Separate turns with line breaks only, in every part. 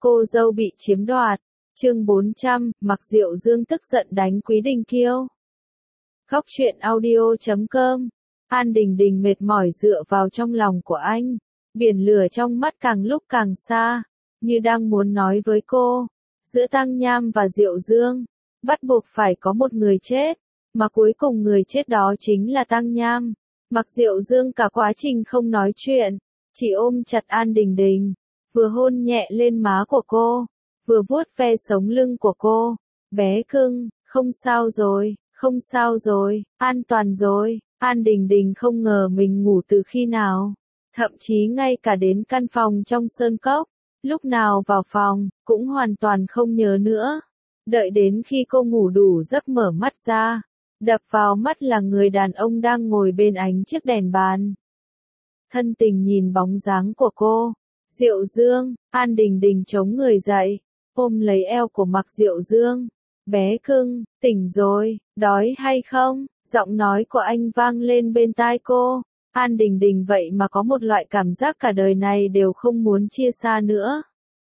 Cô dâu bị chiếm đoạt. Chương 400, Mặc Diệu Dương tức giận đánh Quý Đình Kiêu. Góc truyện audio.com. An Đình Đình mệt mỏi dựa vào trong lòng của anh. Biển lửa trong mắt càng lúc càng xa, như đang muốn nói với cô, giữa Tăng Nham và Diệu Dương, bắt buộc phải có một người chết, mà cuối cùng người chết đó chính là Tăng Nham. Mặc Diệu Dương cả quá trình không nói chuyện, chỉ ôm chặt An Đình Đình, vừa hôn nhẹ lên má của cô, vừa vuốt ve sống lưng của cô. Bé cưng, không sao rồi, không sao rồi, an toàn rồi. An Đình Đình không ngờ mình ngủ từ khi nào, thậm chí ngay cả đến căn phòng trong sơn cốc, lúc nào vào phòng, cũng hoàn toàn không nhớ nữa. Đợi đến khi cô ngủ đủ giấc mở mắt ra, đập vào mắt là người đàn ông đang ngồi bên ánh chiếc đèn bàn. Thân tình nhìn bóng dáng của cô, Diệu Dương. An Đình Đình chống người dậy, ôm lấy eo của Mặc Diệu Dương. Bé cưng, tỉnh rồi, đói hay không? Giọng nói của anh vang lên bên tai cô. An Đình Đình vậy mà có một loại cảm giác cả đời này đều không muốn chia xa nữa.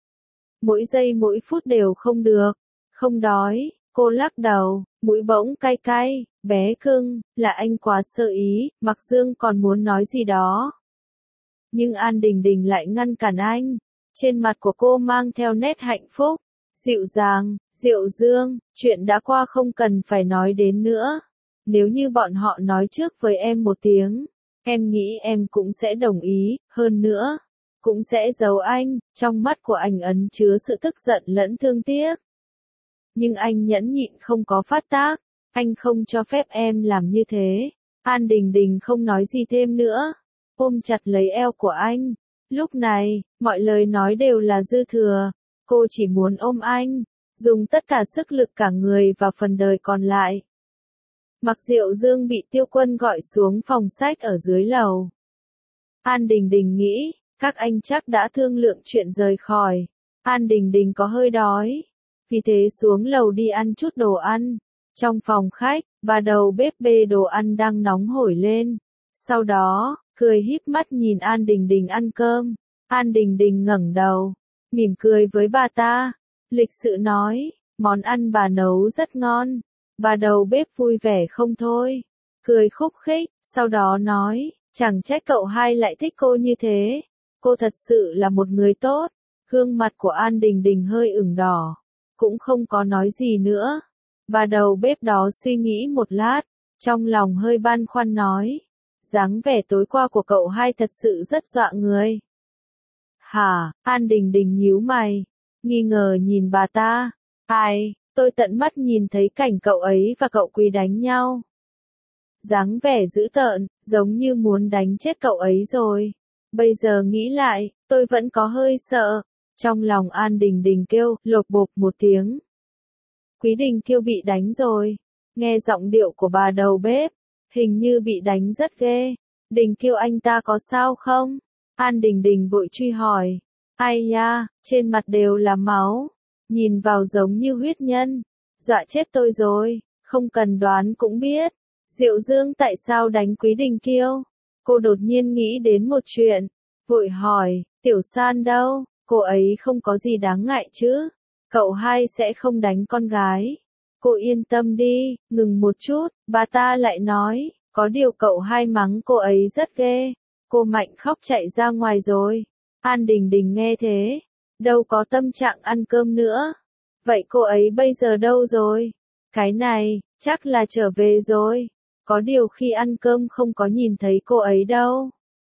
Mỗi giây mỗi phút đều không được. Không đói, cô lắc đầu, mũi bỗng cay cay. Bé cưng, là anh quá sơ ý. Mặc Dương còn muốn nói gì đó, nhưng An Đình Đình lại ngăn cản anh. Trên mặt của cô mang theo nét hạnh phúc, dịu dàng. Diệu Dương, chuyện đã qua không cần phải nói đến nữa. Nếu như bọn họ nói trước với em một tiếng, em nghĩ em cũng sẽ đồng ý, hơn nữa, cũng sẽ giấu anh. Trong mắt của anh ẩn chứa sự tức giận lẫn thương tiếc. Nhưng anh nhẫn nhịn không có phát tác, anh không cho phép em làm như thế. An Đình Đình không nói gì thêm nữa, ôm chặt lấy eo của anh. Lúc này, mọi lời nói đều là dư thừa, cô chỉ muốn ôm anh, dùng tất cả sức lực cả người và phần đời còn lại. Mặc Diệu Dương bị Tiêu Quân gọi xuống phòng sách ở dưới lầu. An Đình Đình nghĩ, các anh chắc đã thương lượng chuyện rời khỏi. An Đình Đình có hơi đói, vì thế xuống lầu đi ăn chút đồ ăn. Trong phòng khách, bà đầu bếp bê đồ ăn đang nóng hổi lên. Sau đó, cười híp mắt nhìn An Đình Đình ăn cơm. An Đình Đình ngẩng đầu, mỉm cười với bà ta, lịch sự nói, món ăn bà nấu rất ngon. Bà đầu bếp vui vẻ không thôi, cười khúc khích, sau đó nói, chẳng trách cậu hai lại thích cô như thế. Cô thật sự là một người tốt. Gương mặt của An Đình Đình hơi ửng đỏ, cũng không có nói gì nữa. Bà đầu bếp đó suy nghĩ một lát, trong lòng hơi băn khoăn nói, dáng vẻ tối qua của cậu hai thật sự rất dọa người. Hả? An Đình Đình nhíu mày, nghi ngờ nhìn bà ta. Ai, tôi tận mắt nhìn thấy cảnh cậu ấy và cậu Quý đánh nhau. Dáng vẻ dữ tợn, giống như muốn đánh chết cậu ấy rồi. Bây giờ nghĩ lại, tôi vẫn có hơi sợ. Trong lòng An Đình Đình kêu, lột bột một tiếng. Quý Đình Kiêu bị đánh rồi. Nghe giọng điệu của bà đầu bếp, hình như bị đánh rất ghê. Đình Kiêu anh ta có sao không? An Đình Đình vội truy hỏi. Ai da, trên mặt đều là máu, nhìn vào giống như huyết nhân. Dọa chết tôi rồi, không cần đoán cũng biết. Diệu Dương tại sao đánh Quý Đình Kiêu? Cô đột nhiên nghĩ đến một chuyện, vội hỏi, Tiểu San đâu? Cô ấy không có gì đáng ngại chứ? Cậu hai sẽ không đánh con gái. Cô yên tâm đi. Ngừng một chút, bà ta lại nói, có điều cậu hai mắng cô ấy rất ghê. Cô Mạnh khóc chạy ra ngoài rồi. An Đình Đình nghe thế, đâu có tâm trạng ăn cơm nữa. Vậy cô ấy bây giờ đâu rồi? Cái này, chắc là trở về rồi. Có điều khi ăn cơm không có nhìn thấy cô ấy đâu.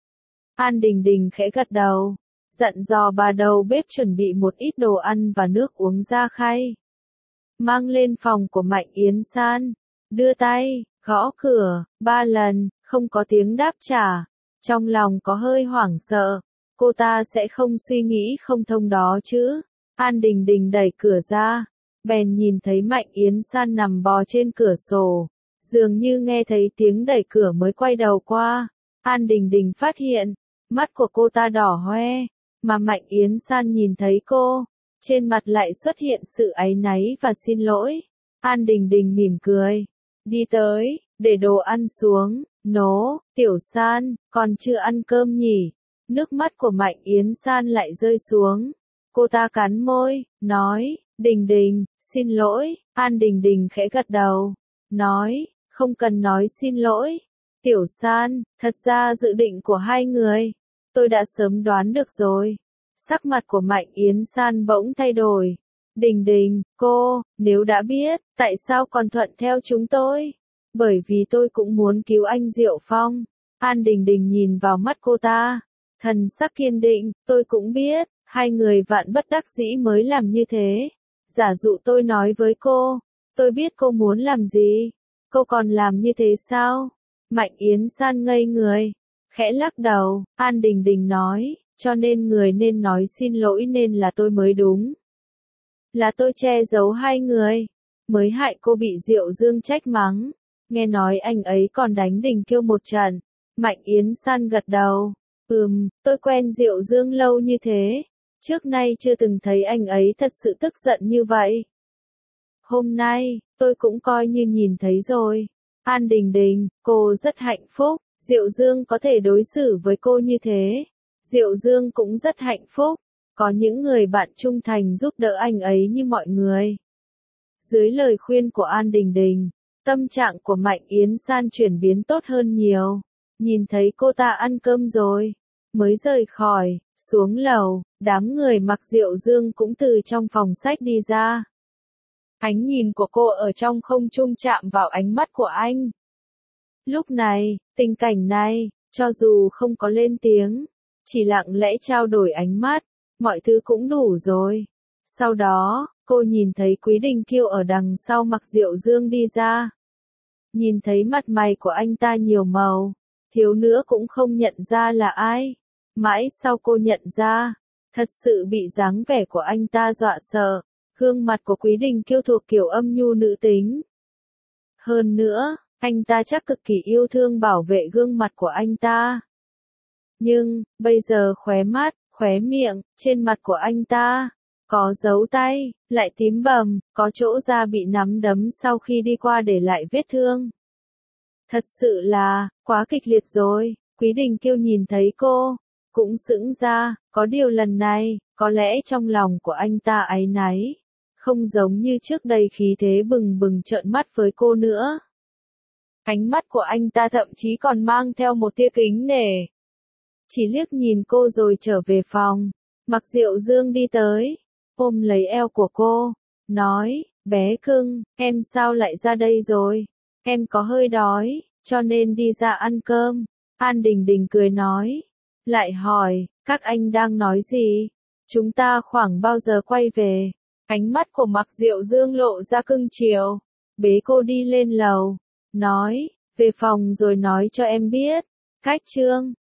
An Đình Đình khẽ gật đầu, dặn dò bà đầu bếp chuẩn bị một ít đồ ăn và nước uống ra khay. Mang lên phòng của Mạnh Yến San, đưa tay, gõ cửa, 3 lần, không có tiếng đáp trả. Trong lòng có hơi hoảng sợ, cô ta sẽ không suy nghĩ không thông đó chứ. An Đình Đình đẩy cửa ra, bèn nhìn thấy Mạnh Yến San nằm bò trên cửa sổ. Dường như nghe thấy tiếng đẩy cửa mới quay đầu qua. An Đình Đình phát hiện, mắt của cô ta đỏ hoe, mà Mạnh Yến San nhìn thấy cô, trên mặt lại xuất hiện sự áy náy và xin lỗi. An Đình Đình mỉm cười, đi tới, để đồ ăn xuống. Nố, Tiểu San, còn chưa ăn cơm nhỉ? Nước mắt của Mạnh Yến San lại rơi xuống. Cô ta cắn môi, nói, Đình Đình, xin lỗi. An Đình Đình khẽ gật đầu, nói, không cần nói xin lỗi. Tiểu San, thật ra dự định của hai người, tôi đã sớm đoán được rồi. Sắc mặt của Mạnh Yến San bỗng thay đổi. Đình Đình, cô, nếu đã biết, tại sao còn thuận theo chúng tôi? Bởi vì tôi cũng muốn cứu anh Diệu Phong. An Đình Đình nhìn vào mắt cô ta, thần sắc kiên định, tôi cũng biết, hai người vạn bất đắc dĩ mới làm như thế. Giả dụ tôi nói với cô, tôi biết cô muốn làm gì, cô còn làm như thế sao? Mạnh Yến San ngây người, khẽ lắc đầu. An Đình Đình nói, cho nên người nên nói xin lỗi nên là tôi mới đúng. Là tôi che giấu hai người, mới hại cô bị Diệu Dương trách mắng. Nghe nói anh ấy còn đánh Đình Kiêu một trận. Mạnh Yến San gật đầu. Tôi quen Diệu Dương lâu như thế, trước nay chưa từng thấy anh ấy thật sự tức giận như vậy. Hôm nay, tôi cũng coi như nhìn thấy rồi. An Đình Đình, cô rất hạnh phúc, Diệu Dương có thể đối xử với cô như thế. Diệu Dương cũng rất hạnh phúc, có những người bạn trung thành giúp đỡ anh ấy như mọi người. Dưới lời khuyên của An Đình Đình, tâm trạng của Mạnh Yến San chuyển biến tốt hơn nhiều. Nhìn thấy cô ta ăn cơm rồi, mới rời khỏi, xuống lầu, đám người mặc Diệu Dương cũng từ trong phòng sách đi ra. Ánh nhìn của cô ở trong không trung chạm vào ánh mắt của anh. Lúc này, tình cảnh này, cho dù không có lên tiếng, chỉ lặng lẽ trao đổi ánh mắt, mọi thứ cũng đủ rồi. Sau đó, cô nhìn thấy Quý Đình Kiêu ở đằng sau mặc Diệu Dương đi ra. Nhìn thấy mặt mày của anh ta nhiều màu, thiếu nữa cũng không nhận ra là ai. Mãi sau cô nhận ra, thật sự bị dáng vẻ của anh ta dọa sợ. Gương mặt của Quý Đình Kiêu thuộc kiểu âm nhu nữ tính. Hơn nữa, anh ta chắc cực kỳ yêu thương bảo vệ gương mặt của anh ta. Nhưng, bây giờ khóe mắt, khóe miệng, trên mặt của anh ta, có dấu tay, lại tím bầm, có chỗ da bị nắm đấm sau khi đi qua để lại vết thương. Thật sự là, quá kịch liệt rồi. Quý Đình Kiêu nhìn thấy cô, cũng sững ra, có điều lần này, có lẽ trong lòng của anh ta áy náy. Không giống như trước đây khí thế bừng bừng trợn mắt với cô nữa. Ánh mắt của anh ta thậm chí còn mang theo một tia kính nể. Chỉ liếc nhìn cô rồi trở về phòng. Mặc Diệu Dương đi tới, ôm lấy eo của cô, nói, bé cưng, em sao lại ra đây rồi? Em có hơi đói, cho nên đi ra ăn cơm. An Đình Đình cười nói, lại hỏi, các anh đang nói gì? Chúng ta khoảng bao giờ quay về? Ánh mắt của Mặc Diệu Dương lộ ra cưng chiều, bế cô đi lên lầu, nói, về phòng rồi nói cho em biết. Cách chương